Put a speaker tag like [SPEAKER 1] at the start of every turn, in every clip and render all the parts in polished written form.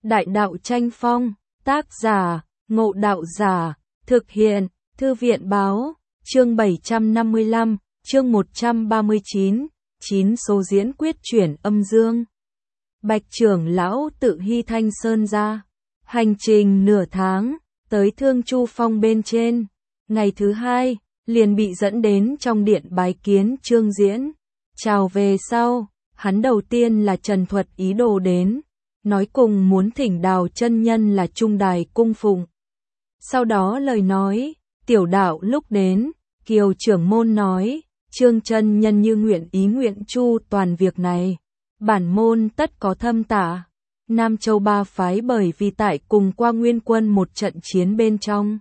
[SPEAKER 1] Đại đạo tranh phong, tác giả, Ngộ Đạo Giả, thực hiện, Thư viện báo, chương 755, chương 139, 9 số diễn quyết chuyển âm dương. Bạch trưởng lão tự hy Thanh Sơn ra, hành trình nửa tháng, tới Thương Chu Phong bên trên, ngày thứ hai, liền bị dẫn đến trong điện bái kiến Trương Diễn. Chào về sau, hắn đầu tiên là trần thuật ý đồ đến, nói cùng muốn thỉnh Đào chân nhân là trung đài cung phụng. Sau đó lời nói, tiểu đạo lúc đến, Kiều trưởng môn nói, Trương chân nhân như nguyện ý nguyện chu toàn việc này, bản môn tất có thâm tả. Nam Châu ba phái bởi vì tại cùng qua Nguyên Quân một trận chiến bên trong,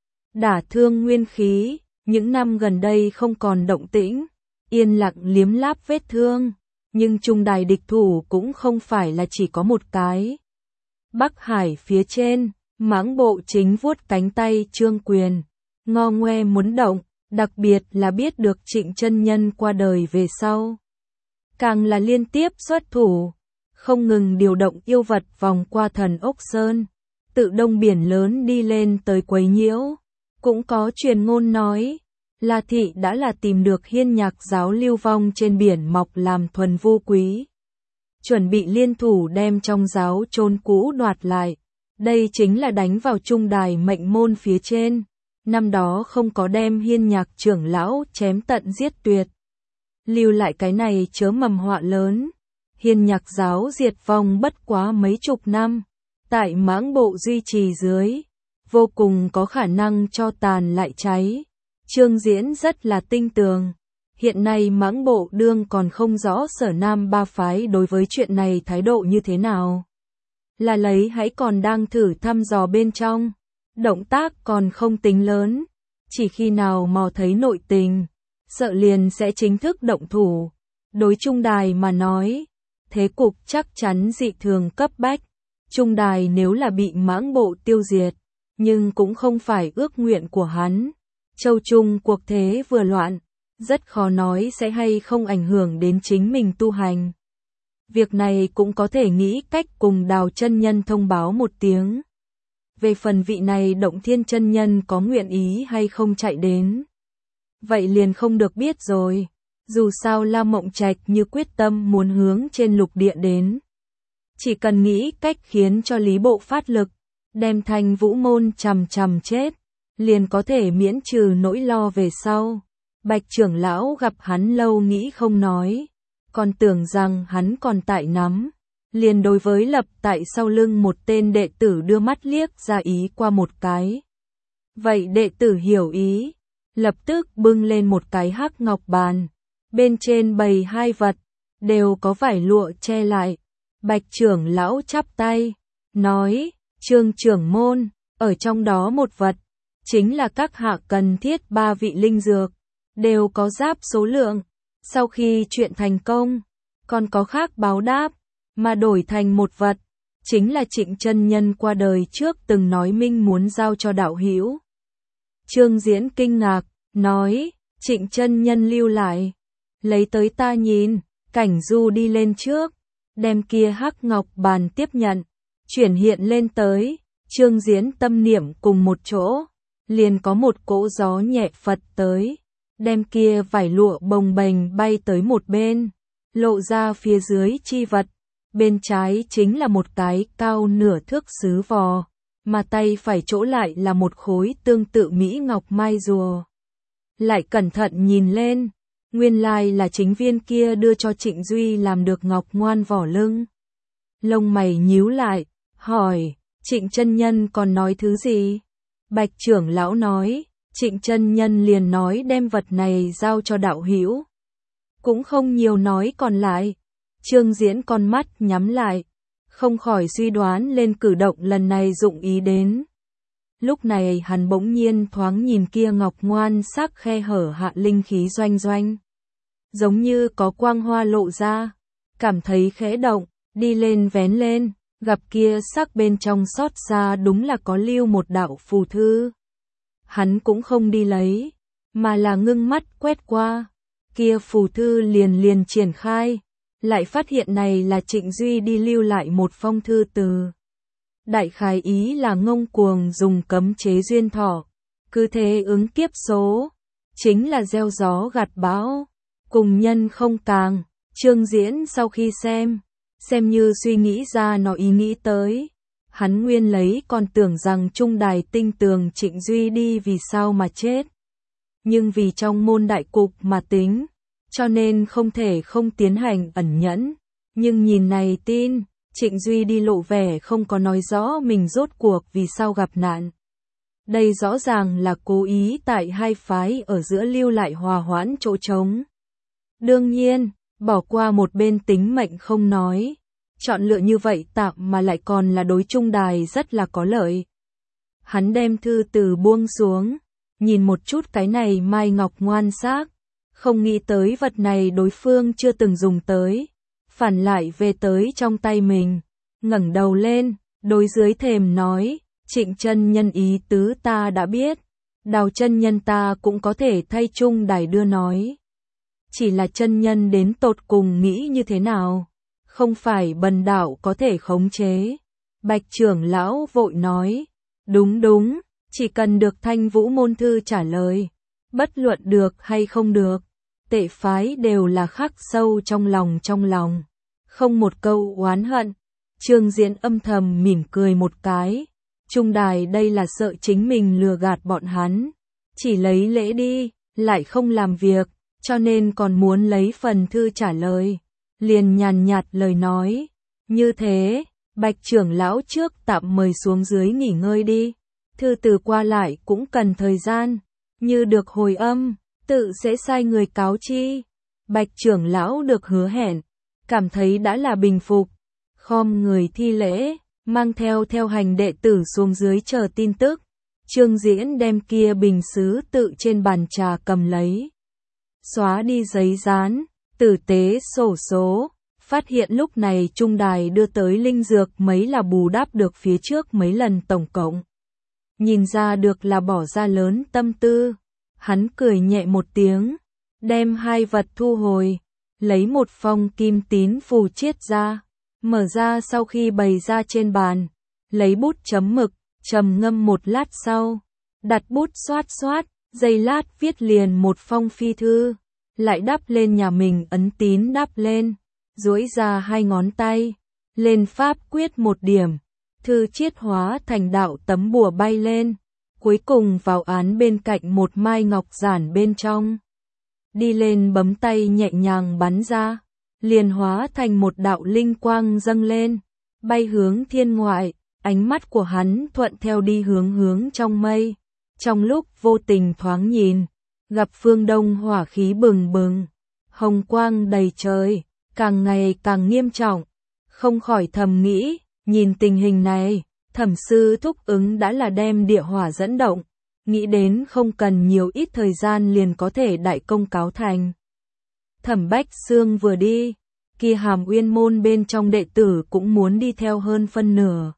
[SPEAKER 1] đả thương nguyên khí, những năm gần đây không còn động tĩnh, yên lặng liếm láp vết thương, nhưng trung đài địch thủ cũng không phải là chỉ có một cái. Bắc Hải phía trên, Mãng Bộ chính vuốt cánh tay Trương Quyền, ngo ngoe muốn động, đặc biệt là biết được Trịnh chân nhân qua đời về sau, càng là liên tiếp xuất thủ, không ngừng điều động yêu vật vòng qua Thần Ốc Sơn, tự đông biển lớn đi lên tới quấy nhiễu. Cũng có truyền ngôn nói, La Thị đã là tìm được Hiên Nhạc giáo lưu vong trên biển mọc làm thuần vu quý, chuẩn bị liên thủ đem trong giáo chôn cũ đoạt lại. Đây chính là đánh vào trung đài mệnh môn phía trên, năm đó không có đem Hiên Nhạc trưởng lão chém tận giết tuyệt, lưu lại cái này chớ mầm họa lớn. Hiên Nhạc giáo diệt vong bất quá mấy chục năm, tại Mãng Bộ duy trì dưới, vô cùng có khả năng cho tàn lại cháy. Trương Diễn rất là tinh tường. Hiện nay Mãng Bộ đương còn không rõ Sở Nam ba phái đối với chuyện này thái độ như thế nào. Là lấy hãy còn đang thử thăm dò bên trong. Động tác còn không tính lớn. Chỉ khi nào mò thấy nội tình, sợ liền sẽ chính thức động thủ. Đối trung đài mà nói, thế cục chắc chắn dị thường cấp bách. Trung đài nếu là bị Mãng Bộ tiêu diệt, nhưng cũng không phải ước nguyện của hắn. Châu Trung cuộc thế vừa loạn, rất khó nói sẽ hay không ảnh hưởng đến chính mình tu hành. Việc này cũng có thể nghĩ cách cùng Đào chân nhân thông báo một tiếng. Về phần vị này Động Thiên chân nhân có nguyện ý hay không chạy đến, vậy liền không được biết rồi. Dù sao La Mộng Trạch như quyết tâm muốn hướng trên lục địa đến, chỉ cần nghĩ cách khiến cho Lý Bộ phát lực, đem Thanh Vũ môn chằm chết, liền có thể miễn trừ nỗi lo về sau. Bạch trưởng lão gặp hắn lâu nghĩ không nói, còn tưởng rằng hắn còn tại nắm, liền đối với lập tại sau lưng một tên đệ tử đưa mắt liếc ra ý qua một cái. Vậy đệ tử hiểu ý, lập tức bưng lên một cái hắc ngọc bàn, bên trên bày hai vật, đều có vải lụa che lại. Bạch trưởng lão chắp tay, nói, Trương trưởng môn, ở trong đó một vật, chính là các hạ cần thiết 3 vị linh dược, đều có giáp số lượng. Sau khi chuyện thành công, còn có khác báo đáp, mà đổi thành một vật, chính là Trịnh chân nhân qua đời trước từng nói minh muốn giao cho đạo hữu. Trương Diễn kinh ngạc, nói, Trịnh chân nhân lưu lại, lấy tới ta nhìn. Cảnh Du đi lên trước, đem kia hắc ngọc bàn tiếp nhận, chuyển hiện lên tới. Trương Diễn tâm niệm cùng một chỗ, liền có một cỗ gió nhẹ phật tới, đem kia vải lụa bồng bềnh bay tới một bên, lộ ra phía dưới chi vật. Bên trái chính là một cái cao nửa thước sứ vò, mà tay phải chỗ lại là một khối tương tự mỹ ngọc mai rùa. Lại cẩn thận nhìn lên, nguyên lai là chính viên kia đưa cho Trịnh Duy làm được ngọc ngoan vỏ lưng. Lông mày nhíu lại, hỏi, Trịnh chân nhân còn nói thứ gì? Bạch trưởng lão nói, Trịnh chân nhân liền nói đem vật này giao cho đạo hữu. Cũng không nhiều nói còn lại. Trương Diễn con mắt nhắm lại, không khỏi suy đoán lên cử động lần này dụng ý đến. Lúc này hắn bỗng nhiên thoáng nhìn kia ngọc ngoan sắc khe hở hạ linh khí doanh doanh, giống như có quang hoa lộ ra, cảm thấy khẽ động, đi lên vén lên, gặp kia sắc bên trong xót ra đúng là có lưu một đạo phù thư. Hắn cũng không đi lấy, mà là ngưng mắt quét qua, kia phù thư liền triển khai, lại phát hiện này là Trịnh Duy đi lưu lại một phong thư từ Đại khái ý là ngông cuồng dùng cấm chế duyên thọ, cứ thế ứng kiếp số, chính là gieo gió gặt bão, cùng nhân không càng. Trương Diễn sau khi xem như suy nghĩ ra nó ý nghĩ tới. Hắn nguyên lấy còn tưởng rằng trung đài tinh tường Trịnh Duy đi vì sao mà chết. Nhưng vì trong môn đại cục mà tính, cho nên không thể không tiến hành ẩn nhẫn. Nhưng nhìn này tin, Trịnh Duy đi lộ vẻ không có nói rõ mình rốt cuộc vì sao gặp nạn. Đây rõ ràng là cố ý tại hai phái ở giữa lưu lại hòa hoãn chỗ trống. Đương nhiên, bỏ qua một bên tính mệnh không nói. Chọn lựa như vậy tạm mà lại còn là đối trung đài rất là có lợi. Hắn đem thư từ buông xuống, nhìn một chút cái này mai ngọc ngoan xác, không nghĩ tới vật này đối phương chưa từng dùng tới, phản lại về tới trong tay mình, ngẩng đầu lên, đối dưới thềm nói, Trịnh chân nhân ý tứ ta đã biết, Đào chân nhân ta cũng có thể thay trung đài đưa nói. Chỉ là chân nhân đến tột cùng nghĩ như thế nào? Không phải bần đạo có thể khống chế. Bạch trưởng lão vội nói, đúng, chỉ cần được Thanh Vũ môn thư trả lời, bất luận được hay không được, tệ phái đều là khắc sâu trong lòng, không một câu oán hận. Trương Diễn âm thầm mỉm cười một cái, trung đài đây là sợ chính mình lừa gạt bọn hắn, chỉ lấy lễ đi, lại không làm việc, cho nên còn muốn lấy phần thư trả lời. Liền nhàn nhạt lời nói, như thế, Bạch trưởng lão trước tạm mời xuống dưới nghỉ ngơi đi, thư từ qua lại cũng cần thời gian, như được hồi âm, tự sẽ sai người cáo chi. Bạch trưởng lão được hứa hẹn, cảm thấy đã là bình phục, khom người thi lễ, mang theo hành đệ tử xuống dưới chờ tin tức. Trương Diễn đem kia bình sứ tự trên bàn trà cầm lấy, xóa đi giấy dán, tử tế sổ số, phát hiện lúc này trung đài đưa tới linh dược mấy là bù đắp được phía trước mấy lần tổng cộng. Nhìn ra được là bỏ ra lớn tâm tư, hắn cười nhẹ một tiếng, đem hai vật thu hồi, lấy một phong kim tín phù chiết ra, mở ra sau khi bày ra trên bàn, lấy bút chấm mực, trầm ngâm một lát sau, đặt bút xoát, giây lát viết liền một phong phi thư. Lại đắp lên nhà mình ấn tín đắp lên, duỗi ra hai ngón tay, lên pháp quyết một điểm, thư chiết hóa thành đạo tấm bùa bay lên, cuối cùng vào án bên cạnh một mai ngọc giản bên trong. Đi lên bấm tay nhẹ nhàng bắn ra, liền hóa thành một đạo linh quang dâng lên, bay hướng thiên ngoại, ánh mắt của hắn thuận theo đi hướng trong mây, trong lúc vô tình thoáng nhìn. Gặp phương đông hỏa khí bừng bừng, hồng quang đầy trời, càng ngày càng nghiêm trọng, không khỏi thầm nghĩ, nhìn tình hình này, Thẩm sư thúc ứng đã là đem địa hỏa dẫn động, nghĩ đến không cần nhiều ít thời gian liền có thể đại công cáo thành. Thẩm Bách Xương vừa đi, kia Hàm Uyên môn bên trong đệ tử cũng muốn đi theo hơn phân nửa.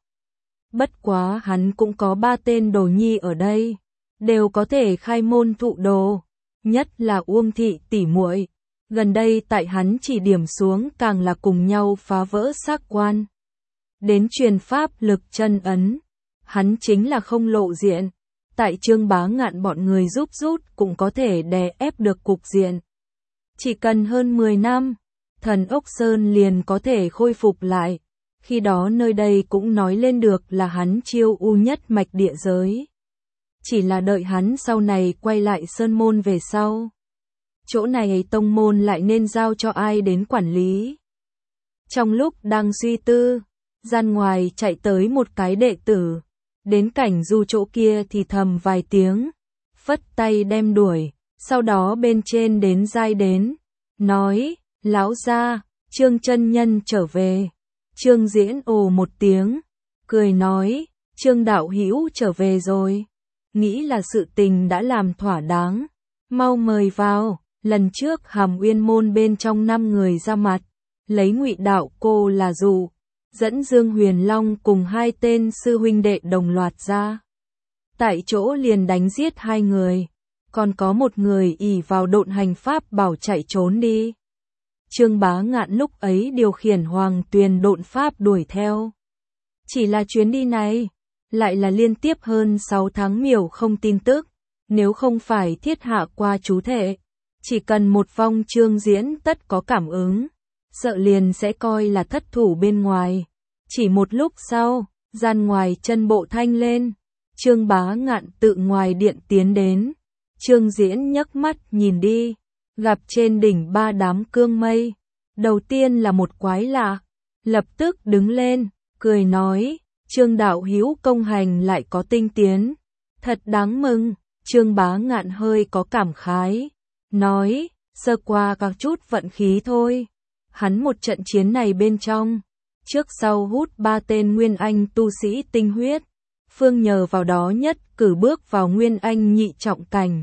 [SPEAKER 1] Bất quá hắn cũng có 3 tên đồ nhi ở đây, đều có thể khai môn thụ đồ, nhất là Uông thị tỷ muội, gần đây tại hắn chỉ điểm xuống càng là cùng nhau phá vỡ xác quan. Đến truyền pháp lực chân ấn, hắn chính là không lộ diện, tại Trương Bá Ngạn bọn người giúp rút cũng có thể đè ép được cục diện. Chỉ cần hơn 10 năm, Thần Ốc Sơn liền có thể khôi phục lại, khi đó nơi đây cũng nói lên được là hắn chiêu u nhất mạch địa giới. Chỉ là đợi hắn sau này quay lại Sơn Môn về sau. Chỗ này tông môn lại nên giao cho ai đến quản lý. Trong lúc đang suy tư, gian ngoài chạy tới một cái đệ tử, đến cảnh du chỗ kia thì thầm vài tiếng, phất tay đem đuổi, sau đó bên trên đến giai đến, nói, lão gia, Trương chân nhân trở về. Trương Diễn ồ một tiếng, cười nói, Trương đạo hữu trở về rồi, nghĩ là sự tình đã làm thỏa đáng, mau mời vào. Lần trước Hàm Uyên môn bên trong 5 người ra mặt, lấy Ngụy đạo cô là dụ, dẫn Dương Huyền Long cùng 2 tên sư huynh đệ đồng loạt ra. Tại chỗ liền đánh giết 2 người, còn có một người ỷ vào độn hành pháp bảo chạy trốn đi. Trương Bá Ngạn lúc ấy điều khiển Hoàng Tuyền độn pháp đuổi theo. Chỉ là chuyến đi này, lại là liên tiếp hơn 6 tháng miểu không tin tức, nếu không phải thiết hạ qua chú thể, chỉ cần một vong Trương Diễn tất có cảm ứng, sợ liền sẽ coi là thất thủ bên ngoài. Chỉ một lúc sau, gian ngoài chân bộ thanh lên, Trương Bá Ngạn tự ngoài điện tiến đến. Trương Diễn nhấc mắt nhìn đi, gặp trên đỉnh 3 đám cương mây. Đầu tiên là một quái lạ, lập tức đứng lên, cười nói, Trương đạo hữu công hành lại có tinh tiến, thật đáng mừng. Trương Bá Ngạn hơi có cảm khái, nói, sơ qua các chút vận khí thôi. Hắn một trận chiến này bên trong, trước sau hút 3 tên Nguyên Anh tu sĩ tinh huyết, phương nhờ vào đó nhất cử bước vào Nguyên Anh nhị trọng cảnh.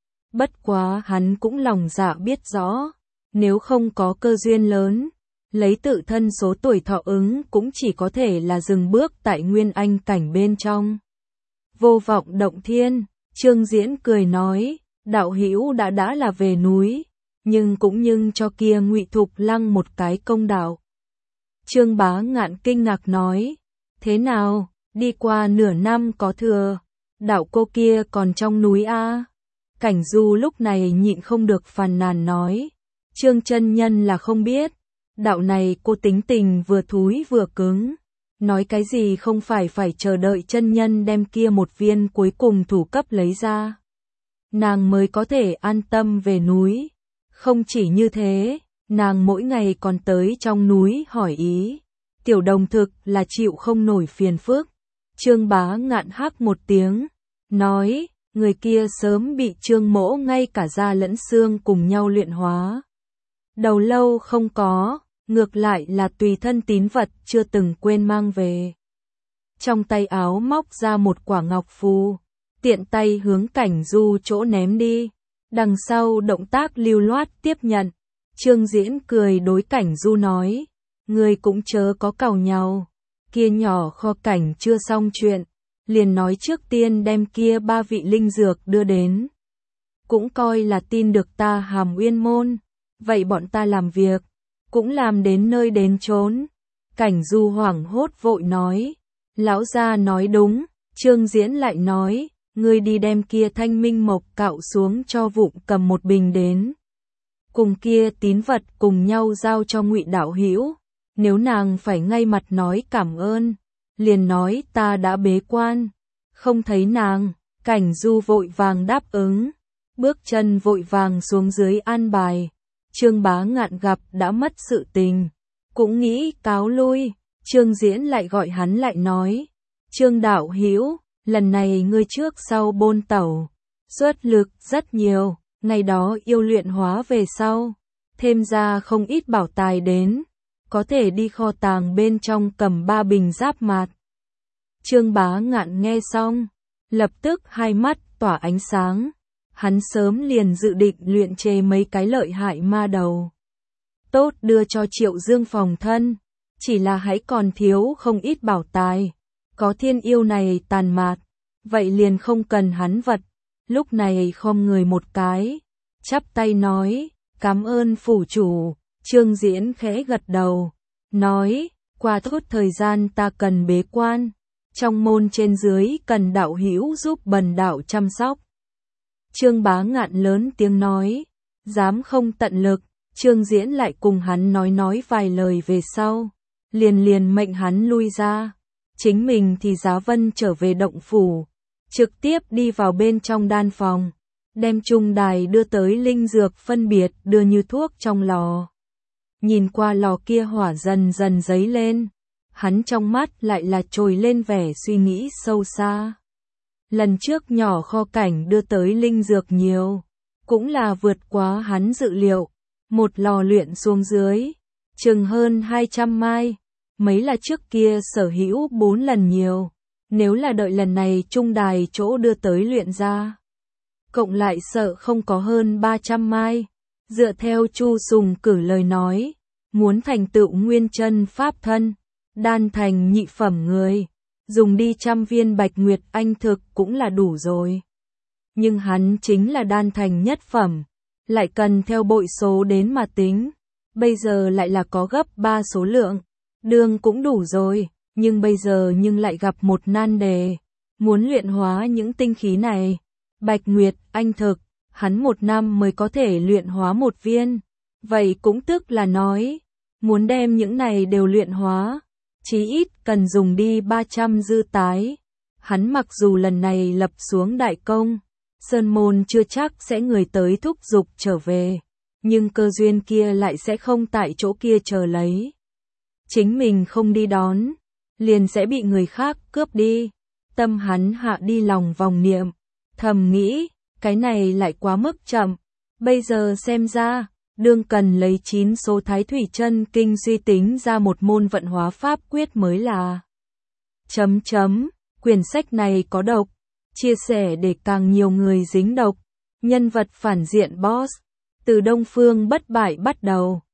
[SPEAKER 1] Bất quá hắn cũng lòng dạ biết rõ, nếu không có cơ duyên lớn, lấy tự thân số tuổi thọ ứng cũng chỉ có thể là dừng bước tại Nguyên Anh cảnh bên trong. Vô vọng động thiên, Trương Diễn cười nói, đạo hữu đã là về núi, nhưng cũng cho kia Ngụy Thục Lăng một cái công đạo. Trương Bá Ngạn kinh ngạc nói, thế nào, đi qua nửa năm có thừa, đạo cô kia còn trong núi a? Cảnh Du lúc này nhịn không được phàn nàn nói, Trương chân nhân là không biết, đạo này cô tính tình vừa thúi vừa cứng, nói cái gì không phải chờ đợi chân nhân đem kia một viên cuối cùng thủ cấp lấy ra, nàng mới có thể an tâm về núi. Không chỉ như thế, nàng mỗi ngày còn tới trong núi hỏi ý, tiểu đồng thực là chịu không nổi phiền phức. Trương Bá Ngạn hắc một tiếng, nói, người kia sớm bị Trương mỗ ngay cả da lẫn xương cùng nhau luyện hóa. Đầu lâu không có, ngược lại là tùy thân tín vật chưa từng quên mang về. Trong tay áo móc ra một quả ngọc phù, tiện tay hướng Cảnh Du chỗ ném đi. Đằng sau động tác lưu loát tiếp nhận, Trương Diễn cười đối Cảnh Du nói, người cũng chớ có càu nhàu, kia nhỏ kho cảnh chưa xong chuyện, liền nói trước tiên đem kia 3 vị linh dược đưa đến. Cũng coi là tin được ta Hàm Uyên môn, vậy bọn ta làm việc, cũng làm đến nơi đến chốn. Cảnh Du hoảng hốt vội nói, lão gia nói đúng. Trương Diễn lại nói, ngươi đi đem kia thanh minh mộc cạo xuống cho Vụng cầm một bình đến. Cùng kia tín vật cùng nhau giao cho Ngụy đạo hữu, nếu nàng phải ngay mặt nói cảm ơn, liền nói ta đã bế quan, không thấy nàng. Cảnh Du vội vàng đáp ứng, bước chân vội vàng xuống dưới an bài. Trương Bá Ngạn gặp đã mất sự tình, cũng nghĩ cáo lui. Trương Diễn lại gọi hắn lại nói, Trương đạo hữu, lần này ngươi trước sau bôn tẩu, xuất lực rất nhiều, ngày đó yêu luyện hóa về sau, thêm ra không ít bảo tài đến, có thể đi kho tàng bên trong cầm 3 bình giáp mạt. Trương Bá Ngạn nghe xong, lập tức hai mắt tỏa ánh sáng, hắn sớm liền dự định luyện chế mấy cái lợi hại ma đầu. Tốt đưa cho Triệu Dương phòng thân, chỉ là hãy còn thiếu không ít bảo tài, có thiên yêu này tàn mạt, vậy liền không cần hắn vật. Lúc này khom người một cái, chắp tay nói, cảm ơn phủ chủ. Trương Diễn khẽ gật đầu, nói, qua chút thời gian ta cần bế quan, trong môn trên dưới cần đạo hữu giúp bần đạo chăm sóc. Trương Bá Ngạn lớn tiếng nói, dám không tận lực. Trương Diễn lại cùng hắn nói vài lời về sau, liền mệnh hắn lui ra, chính mình thì giá vân trở về động phủ, trực tiếp đi vào bên trong đan phòng, đem trung đài đưa tới linh dược phân biệt đưa như thuốc trong lò. Nhìn qua lò kia hỏa dần dần dấy lên, hắn trong mắt lại là trồi lên vẻ suy nghĩ sâu xa. Lần trước nhỏ kho cảnh đưa tới linh dược nhiều, cũng là vượt quá hắn dự liệu, một lò luyện xuống dưới, chừng hơn 200 mai, mấy là trước kia sở hữu 4 lần nhiều, nếu là đợi lần này trung đài chỗ đưa tới luyện ra, cộng lại sợ không có hơn 300 mai. Dựa theo Chu Sùng Cử lời nói, muốn thành tựu nguyên chân pháp thân, đan thành nhị phẩm người, dùng đi 100 viên bạch nguyệt anh thực cũng là đủ rồi. Nhưng hắn chính là đan thành nhất phẩm, lại cần theo bội số đến mà tính, bây giờ lại là có gấp 3 số lượng, đường cũng đủ rồi, nhưng bây giờ lại gặp một nan đề, muốn luyện hóa những tinh khí này. Bạch Nguyệt, anh thực, hắn 1 năm mới có thể luyện hóa 1 viên, vậy cũng tức là nói, muốn đem những này đều luyện hóa, chí ít cần dùng đi 300 dư tái. Hắn mặc dù lần này lập xuống đại công, Sơn Môn chưa chắc sẽ người tới thúc giục trở về, nhưng cơ duyên kia lại sẽ không tại chỗ kia chờ lấy. Chính mình không đi đón, liền sẽ bị người khác cướp đi. Tâm hắn hạ đi lòng vòng niệm, thầm nghĩ, cái này lại quá mức chậm. Bây giờ xem ra, đương cần lấy 9 số Thái Thủy Chân Kinh suy tính ra một môn vận hóa pháp quyết mới là. Quyển sách này có độc, chia sẻ để càng nhiều người dính độc. Nhân vật phản diện boss, từ Đông Phương Bất Bại bắt đầu.